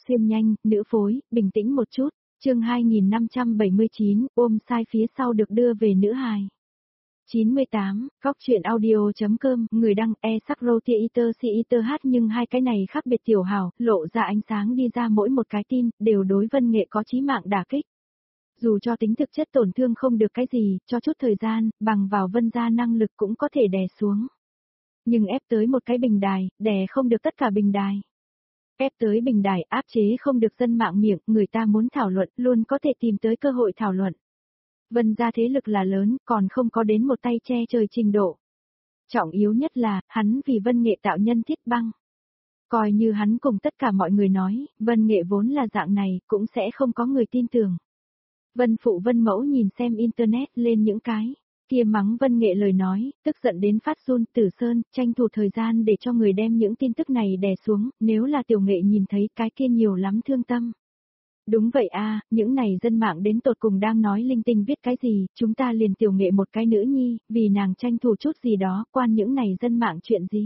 xuyên nhanh, nữ phối, bình tĩnh một chút, chương 2579, ôm sai phía sau được đưa về nữ hài. 98, Cóc truyện audio.com, người đăng e-sắc-rô-tia-iter-si-iter hát nhưng hai cái này khác biệt tiểu hào, lộ ra ánh sáng đi ra mỗi một cái tin, đều đối Vân Nghệ có chí mạng đả kích. Dù cho tính thực chất tổn thương không được cái gì, cho chút thời gian, bằng vào Vân gia năng lực cũng có thể đè xuống. Nhưng ép tới một cái bình đài, đè không được tất cả bình đài. Ép tới bình đài, áp chế không được dân mạng miệng, người ta muốn thảo luận, luôn có thể tìm tới cơ hội thảo luận. Vân gia thế lực là lớn, còn không có đến một tay che trời trình độ. Trọng yếu nhất là, hắn vì Vân Nghệ tạo nhân thiết băng. Coi như hắn cùng tất cả mọi người nói, Vân Nghệ vốn là dạng này, cũng sẽ không có người tin tưởng. Vân phụ Vân mẫu nhìn xem internet lên những cái kia mắng Vân Nghệ lời nói, tức giận đến phát run. Tử Sơn, tranh thủ thời gian để cho người đem những tin tức này đè xuống, nếu là Tiểu Nghệ nhìn thấy cái kia nhiều lắm thương tâm. Đúng vậy a, những này dân mạng đến tột cùng đang nói linh tinh viết cái gì, chúng ta liền Tiểu Nghệ một cái nữ nhi, vì nàng tranh thủ chút gì đó, quan những này dân mạng chuyện gì.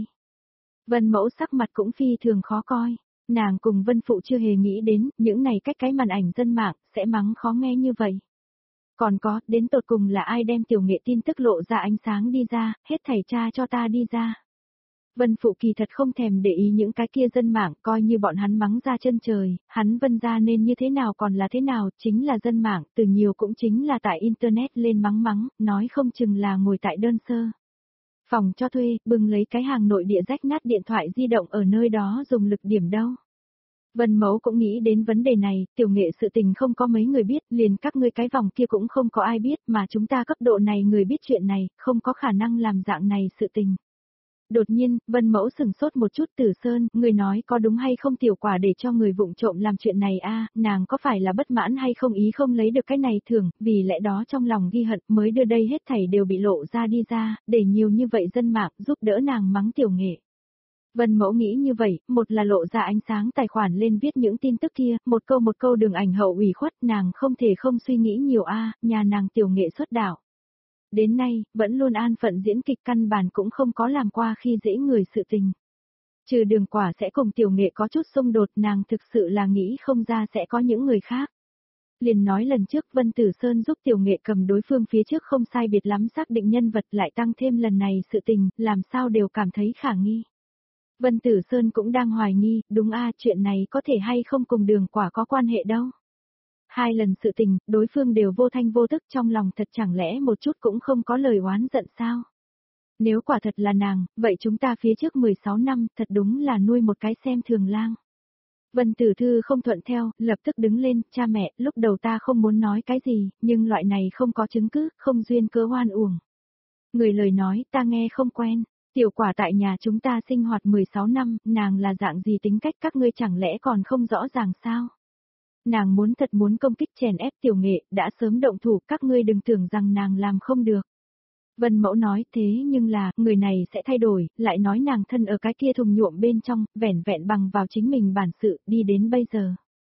Vân mẫu sắc mặt cũng phi thường khó coi, nàng cùng Vân phụ chưa hề nghĩ đến, những này cách cái màn ảnh dân mạng, sẽ mắng khó nghe như vậy. Còn có, đến tột cùng là ai đem Tiểu Nghệ tin tức lộ ra ánh sáng đi ra, hết thảy cha cho ta đi ra. Vân phụ kỳ thật không thèm để ý những cái kia dân mạng, coi như bọn hắn mắng ra chân trời, hắn Vân gia nên như thế nào còn là thế nào, chính là dân mạng, từ nhiều cũng chính là tại internet lên mắng, nói không chừng là ngồi tại đơn sơ. Phòng cho thuê, bưng lấy cái hàng nội địa rách nát điện thoại di động ở nơi đó dùng lực điểm đâu. Vân mẫu cũng nghĩ đến vấn đề này, Tiểu Nghệ sự tình không có mấy người biết, liền các ngươi cái vòng kia cũng không có ai biết, mà chúng ta cấp độ này người biết chuyện này, không có khả năng làm dạng này sự tình. Đột nhiên, Vân mẫu sừng sốt một chút. Tử Sơn, người nói có đúng hay không Tiểu quả để cho người vụng trộm làm chuyện này a, nàng có phải là bất mãn hay không ý không lấy được cái này thưởng, vì lẽ đó trong lòng ghi hận mới đưa đây hết thảy đều bị lộ ra đi ra, để nhiều như vậy dân mạng giúp đỡ nàng mắng Tiểu Nghệ. Vân mẫu nghĩ như vậy, một là lộ ra ánh sáng tài khoản lên viết những tin tức kia, một câu đường ảnh hậu ủy khuất, nàng không thể không suy nghĩ nhiều a, nhà nàng Tiểu Nghệ xuất đạo. Đến nay, vẫn luôn an phận diễn kịch, căn bản cũng không có làm qua khi dễ người sự tình. Trừ Đường Quả sẽ cùng Tiểu Nghệ có chút xung đột, nàng thực sự là nghĩ không ra sẽ có những người khác. Liền nói lần trước Vân Tử Sơn giúp Tiểu Nghệ cầm đối phương phía trước không sai biệt lắm xác định nhân vật, lại tăng thêm lần này sự tình, làm sao đều cảm thấy khả nghi. Vân Tử Sơn cũng đang hoài nghi, đúng a, chuyện này có thể hay không cùng Đường Quả có quan hệ đâu. Hai lần sự tình, đối phương đều vô thanh vô tức, trong lòng thật chẳng lẽ một chút cũng không có lời oán giận sao? Nếu quả thật là nàng, vậy chúng ta phía trước 16 năm, thật đúng là nuôi một cái xem thường lang. Vân Tử Thư không thuận theo, lập tức đứng lên, cha mẹ, lúc đầu ta không muốn nói cái gì, nhưng loại này không có chứng cứ, không duyên cớ oan uổng. Người lời nói, ta nghe không quen. Tiểu quả tại nhà chúng ta sinh hoạt 16 năm, nàng là dạng gì tính cách các ngươi chẳng lẽ còn không rõ ràng sao? Nàng thật muốn công kích chèn ép Tiểu Nghệ, đã sớm động thủ, các ngươi đừng tưởng rằng nàng làm không được. Vân mẫu nói thế nhưng là, người này sẽ thay đổi, lại nói nàng thân ở cái kia thùng nhuộm bên trong, vẻn vẹn bằng vào chính mình bản sự, đi đến bây giờ.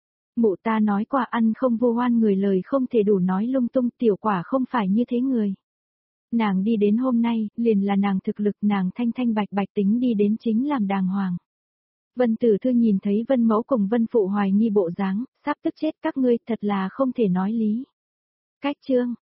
Mụ ta nói qua ăn không vô oan người, lời không thể đủ nói lung tung, Tiểu quả không phải như thế người. Nàng đi đến hôm nay, liền là nàng thực lực, nàng thanh thanh bạch bạch tính đi đến chính làm đàng hoàng. Vân Tử Thư nhìn thấy Vân mẫu cùng Vân phụ hoài nghi bộ dáng, sắp tức chết, các ngươi thật là không thể nói lý. Cách chương